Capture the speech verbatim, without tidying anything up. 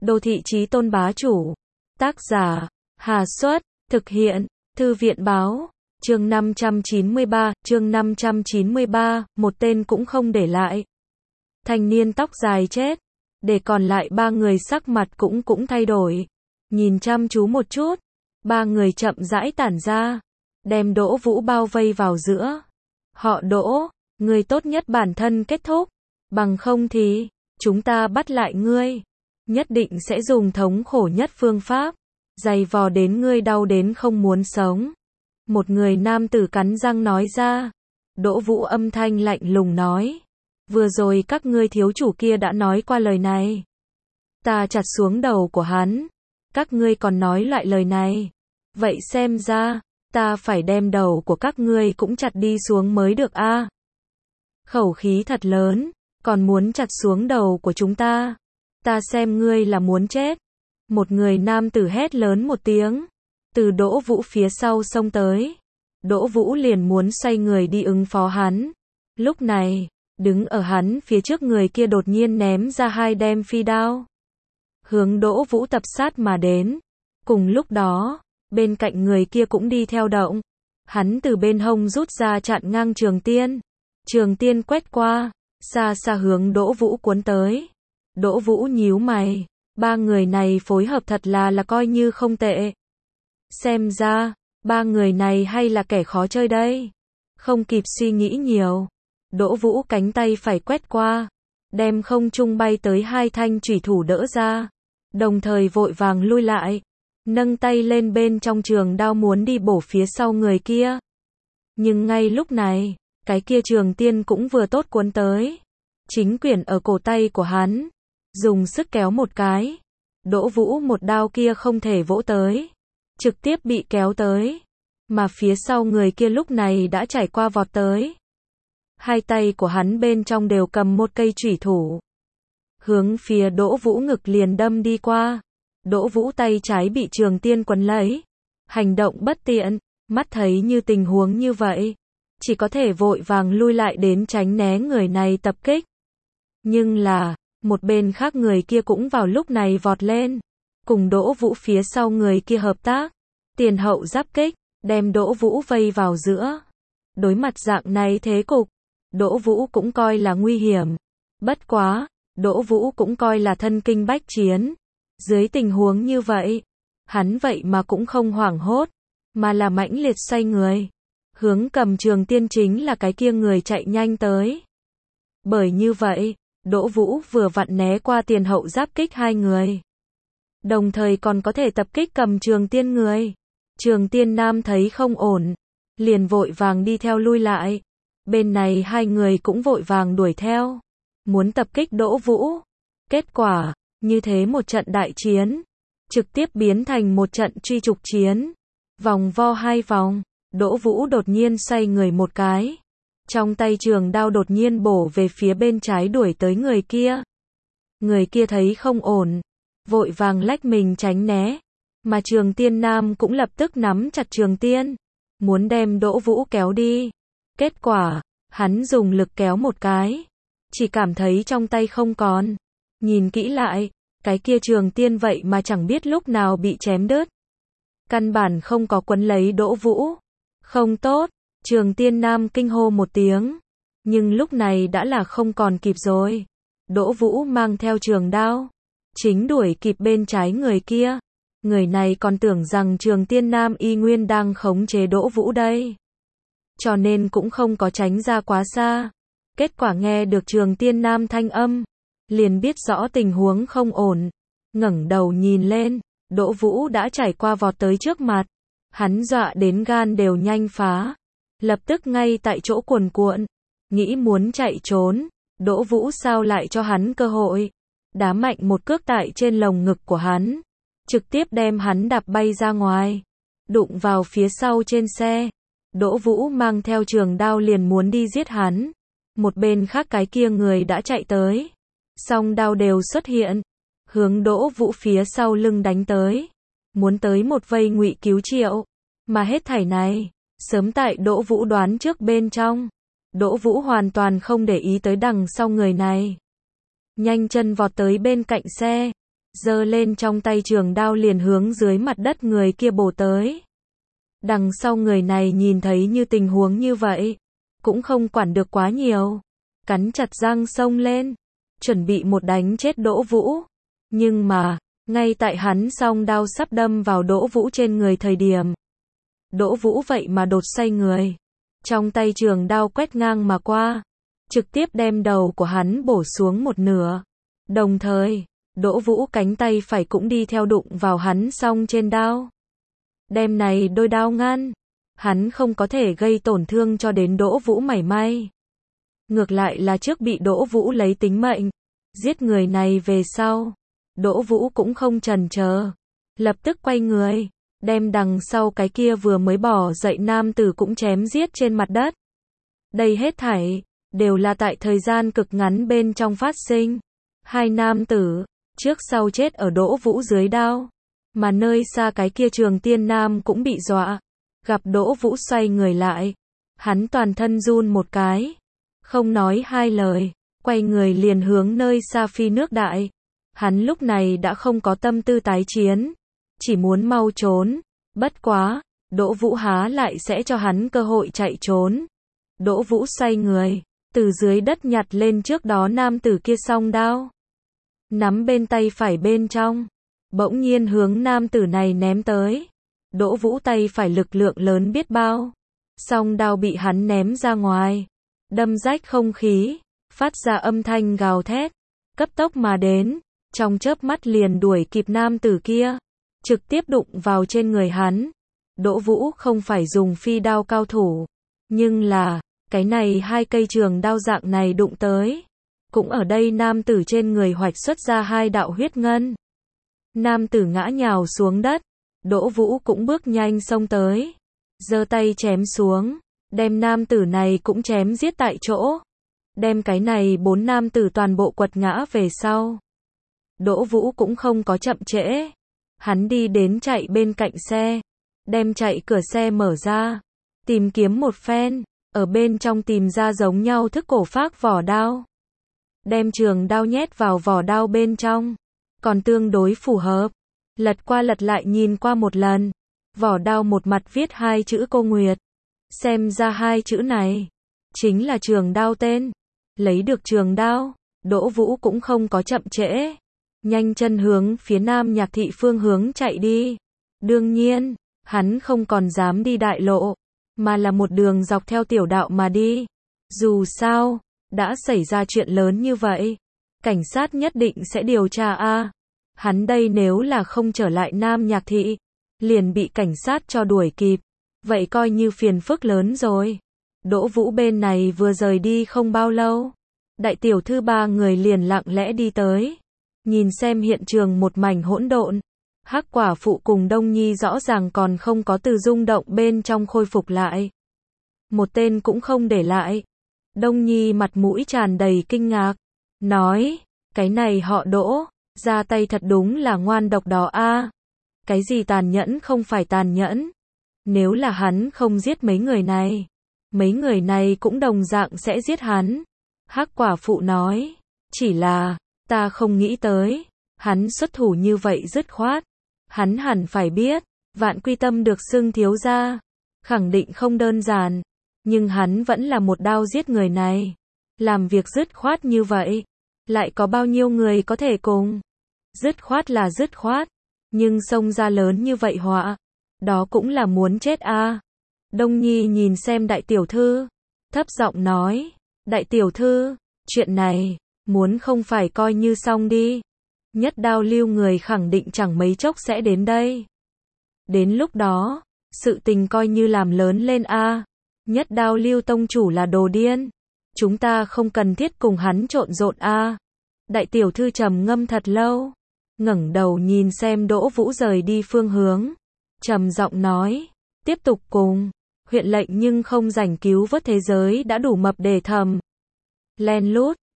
Đô thị chí tôn bá chủ. Tác giả, Hà Xuất, thực hiện, Thư viện báo. Chương năm trăm chín mươi ba, chương năm trăm chín mươi ba, một tên cũng không để lại. Thanh niên tóc dài chết, để còn lại ba người sắc mặt cũng cũng thay đổi. Nhìn chăm chú một chút, ba người chậm rãi tản ra, đem Đỗ Vũ bao vây vào giữa. Họ Đỗ, ngươi tốt nhất bản thân kết thúc, bằng không thì, chúng ta bắt lại ngươi. Nhất định sẽ dùng thống khổ nhất phương pháp, dày vò đến ngươi đau đến không muốn sống. Một người nam tử cắn răng nói ra. Đỗ Vũ âm thanh lạnh lùng nói. Vừa rồi các ngươi thiếu chủ kia đã nói qua lời này. Ta chặt xuống đầu của hắn. Các ngươi còn nói lại lời này. Vậy xem ra, ta phải đem đầu của các ngươi cũng chặt đi xuống mới được a. Khẩu khí thật lớn, còn muốn chặt xuống đầu của chúng ta. Ta xem ngươi là muốn chết. Một người nam tử hét lớn một tiếng. Từ Đỗ Vũ phía sau xông tới. Đỗ Vũ liền muốn xoay người đi ứng phó hắn. Lúc này, đứng ở hắn phía trước người kia đột nhiên ném ra hai đem phi đao. Hướng Đỗ Vũ tập sát mà đến. Cùng lúc đó, bên cạnh người kia cũng đi theo động. Hắn từ bên hông rút ra chặn ngang trường tiên. Trường tiên quét qua, xa xa hướng Đỗ Vũ cuốn tới. Đỗ Vũ nhíu mày. Ba người này phối hợp thật là là coi như không tệ. Xem ra, ba người này hay là kẻ khó chơi đây. Không kịp suy nghĩ nhiều. Đỗ Vũ cánh tay phải quét qua. Đem không trung bay tới hai thanh chủy thủ đỡ ra. Đồng thời vội vàng lui lại. Nâng tay lên bên trong trường đao muốn đi bổ phía sau người kia. Nhưng ngay lúc này, cái kia trường tiên cũng vừa tốt cuốn tới. Chính quyển ở cổ tay của hắn. Dùng sức kéo một cái. Đỗ Vũ một đao kia không thể vỗ tới. Trực tiếp bị kéo tới. Mà phía sau người kia lúc này đã trải qua vọt tới. Hai tay của hắn bên trong đều cầm một cây chủy thủ. Hướng phía Đỗ Vũ ngực liền đâm đi qua. Đỗ Vũ tay trái bị trường tiên quấn lấy. Hành động bất tiện. Mắt thấy như tình huống như vậy. Chỉ có thể vội vàng lui lại đến tránh né người này tập kích. Nhưng là, một bên khác người kia cũng vào lúc này vọt lên. Cùng Đỗ Vũ phía sau người kia hợp tác. Tiền hậu giáp kích, đem Đỗ Vũ vây vào giữa. Đối mặt dạng này thế cục, Đỗ Vũ cũng coi là nguy hiểm. Bất quá, Đỗ Vũ cũng coi là thân kinh bách chiến. Dưới tình huống như vậy, hắn vậy mà cũng không hoảng hốt, mà là mãnh liệt xoay người. Hướng cầm trường tiên chính là cái kia người chạy nhanh tới. Bởi như vậy, Đỗ Vũ vừa vặn né qua tiền hậu giáp kích hai người. Đồng thời còn có thể tập kích cầm trường tiên người. Trường tiên nam thấy không ổn. Liền vội vàng đi theo lui lại. Bên này hai người cũng vội vàng đuổi theo. Muốn tập kích Đỗ Vũ. Kết quả, như thế một trận đại chiến. Trực tiếp biến thành một trận truy trục chiến. Vòng vo hai vòng. Đỗ Vũ đột nhiên xoay người một cái. Trong tay trường đao đột nhiên bổ về phía bên trái đuổi tới người kia. Người kia thấy không ổn. Vội vàng lách mình tránh né. Mà trường tiên nam cũng lập tức nắm chặt trường tiên. Muốn đem Đỗ Vũ kéo đi. Kết quả, hắn dùng lực kéo một cái. Chỉ cảm thấy trong tay không còn. Nhìn kỹ lại, cái kia trường tiên vậy mà chẳng biết lúc nào bị chém đứt. Căn bản không có quấn lấy Đỗ Vũ. Không tốt, trường tiên nam kinh hô một tiếng. Nhưng lúc này đã là không còn kịp rồi. Đỗ Vũ mang theo trường đao. Chính đuổi kịp bên trái người kia. Người này còn tưởng rằng trường tiên nam y nguyên đang khống chế Đỗ Vũ đây. Cho nên cũng không có tránh ra quá xa. Kết quả nghe được trường tiên nam thanh âm. Liền biết rõ tình huống không ổn. Ngẩng đầu nhìn lên. Đỗ Vũ đã trải qua vọt tới trước mặt. Hắn dọa đến gan đều nhanh phá. Lập tức ngay tại chỗ cuồn cuộn. Nghĩ muốn chạy trốn. Đỗ Vũ sao lại cho hắn cơ hội. Đá mạnh một cước tại trên lồng ngực của hắn. Trực tiếp đem hắn đạp bay ra ngoài. Đụng vào phía sau trên xe. Đỗ Vũ mang theo trường đao liền muốn đi giết hắn. Một bên khác cái kia người đã chạy tới. Song đao đều xuất hiện. Hướng Đỗ Vũ phía sau lưng đánh tới. Muốn tới một vây ngụy cứu triệu. Mà hết thảy này, sớm tại Đỗ Vũ đoán trước bên trong. Đỗ Vũ hoàn toàn không để ý tới đằng sau người này. Nhanh chân vọt tới bên cạnh xe. giơ lên trong tay trường đao liền hướng dưới mặt đất người kia bổ tới. Đằng sau người này nhìn thấy như tình huống như vậy, cũng không quản được quá nhiều, cắn chặt răng xông lên, chuẩn bị một đánh chết Đỗ Vũ. Nhưng mà, ngay tại hắn song đao sắp đâm vào Đỗ Vũ trên người thời điểm, Đỗ Vũ vậy mà đột xoay người, trong tay trường đao quét ngang mà qua, trực tiếp đem đầu của hắn bổ xuống một nửa. Đồng thời, Đỗ Vũ cánh tay phải cũng đi theo đụng vào hắn song trên đao. Đem này đôi đao ngăn, hắn không có thể gây tổn thương cho đến Đỗ Vũ mảy may. Ngược lại là trước bị Đỗ Vũ lấy tính mệnh, giết người này về sau, Đỗ Vũ cũng không chần chờ, lập tức quay người, đem đằng sau cái kia vừa mới bỏ dậy nam tử cũng chém giết trên mặt đất. Đây hết thảy đều là tại thời gian cực ngắn bên trong phát sinh. Hai nam tử trước sau chết ở Đỗ Vũ dưới đao, mà nơi xa cái kia Trường Tiên Nam cũng bị dọa, gặp Đỗ Vũ xoay người lại, hắn toàn thân run một cái, không nói hai lời, quay người liền hướng nơi xa phi nước đại. Hắn lúc này đã không có tâm tư tái chiến, chỉ muốn mau trốn, bất quá, Đỗ Vũ há lại sẽ cho hắn cơ hội chạy trốn. Đỗ Vũ xoay người, từ dưới đất nhặt lên trước đó nam tử kia song đao, nắm bên tay phải bên trong, bỗng nhiên hướng nam tử này ném tới. Đỗ Vũ tay phải lực lượng lớn biết bao, song đao bị hắn ném ra ngoài, đâm rách không khí, phát ra âm thanh gào thét, cấp tốc mà đến, trong chớp mắt liền đuổi kịp nam tử kia, trực tiếp đụng vào trên người hắn. Đỗ Vũ không phải dùng phi đao cao thủ, nhưng là, cái này hai cây trường đao dạng này đụng tới, cũng ở đây nam tử trên người hoạch xuất ra hai đạo huyết ngân. Nam tử ngã nhào xuống đất, Đỗ Vũ cũng bước nhanh xông tới, giơ tay chém xuống, đem nam tử này cũng chém giết tại chỗ, đem cái này bốn nam tử toàn bộ quật ngã về sau. Đỗ Vũ cũng không có chậm trễ, hắn đi đến chạy bên cạnh xe, đem chạy cửa xe mở ra, tìm kiếm một phen, ở bên trong tìm ra giống nhau thức cổ phác vỏ đao, đem trường đao nhét vào vỏ đao bên trong, còn tương đối phù hợp, lật qua lật lại nhìn qua một lần, vỏ đao một mặt viết hai chữ Cô Nguyệt, xem ra hai chữ này chính là trường đao tên. Lấy được trường đao, Đỗ Vũ cũng không có chậm trễ, nhanh chân hướng phía Nam Nhạc Thị phương hướng chạy đi. Đương nhiên, hắn không còn dám đi đại lộ, mà là một đường dọc theo tiểu đạo mà đi. Dù sao, đã xảy ra chuyện lớn như vậy, cảnh sát nhất định sẽ điều tra a. Hắn đây nếu là không trở lại Nam Nhạc Thị, liền bị cảnh sát cho đuổi kịp, vậy coi như phiền phức lớn rồi. Đỗ Vũ bên này vừa rời đi không bao lâu, đại tiểu thư ba người liền lặng lẽ đi tới, nhìn xem hiện trường một mảnh hỗn độn. Hắc quả phụ cùng Đông Nhi rõ ràng còn không có từ rung động bên trong khôi phục lại, một tên cũng không để lại. Đông Nhi mặt mũi tràn đầy kinh ngạc, nói, cái này họ Đỗ, ra tay thật đúng là ngoan độc đó a. Cái gì tàn nhẫn không phải tàn nhẫn, nếu là hắn không giết mấy người này, mấy người này cũng đồng dạng sẽ giết hắn. Hắc quả phụ nói, chỉ là, ta không nghĩ tới, hắn xuất thủ như vậy dứt khoát. Hắn hẳn phải biết, Vạn Quy Tâm được xưng thiếu gia, khẳng định không đơn giản, nhưng hắn vẫn là một đao giết người này. Làm việc dứt khoát như vậy, lại có bao nhiêu người có thể cùng? Dứt khoát là dứt khoát, nhưng xông ra lớn như vậy họa, đó cũng là muốn chết a. Đông Nhi nhìn xem đại tiểu thư, thấp giọng nói, đại tiểu thư, chuyện này, muốn không phải coi như xong đi. Nhất đao lưu người khẳng định chẳng mấy chốc sẽ đến đây. Đến lúc đó, sự tình coi như làm lớn lên a. Nhất đao lưu tông chủ là đồ điên, chúng ta không cần thiết cùng hắn trộn rộn a. Đại tiểu thư trầm ngâm thật lâu, ngẩng đầu nhìn xem Đỗ Vũ rời đi phương hướng, trầm giọng nói, tiếp tục cùng huyện lệnh nhưng không rảnh cứu vớt thế giới đã đủ mập để thầm. Len lút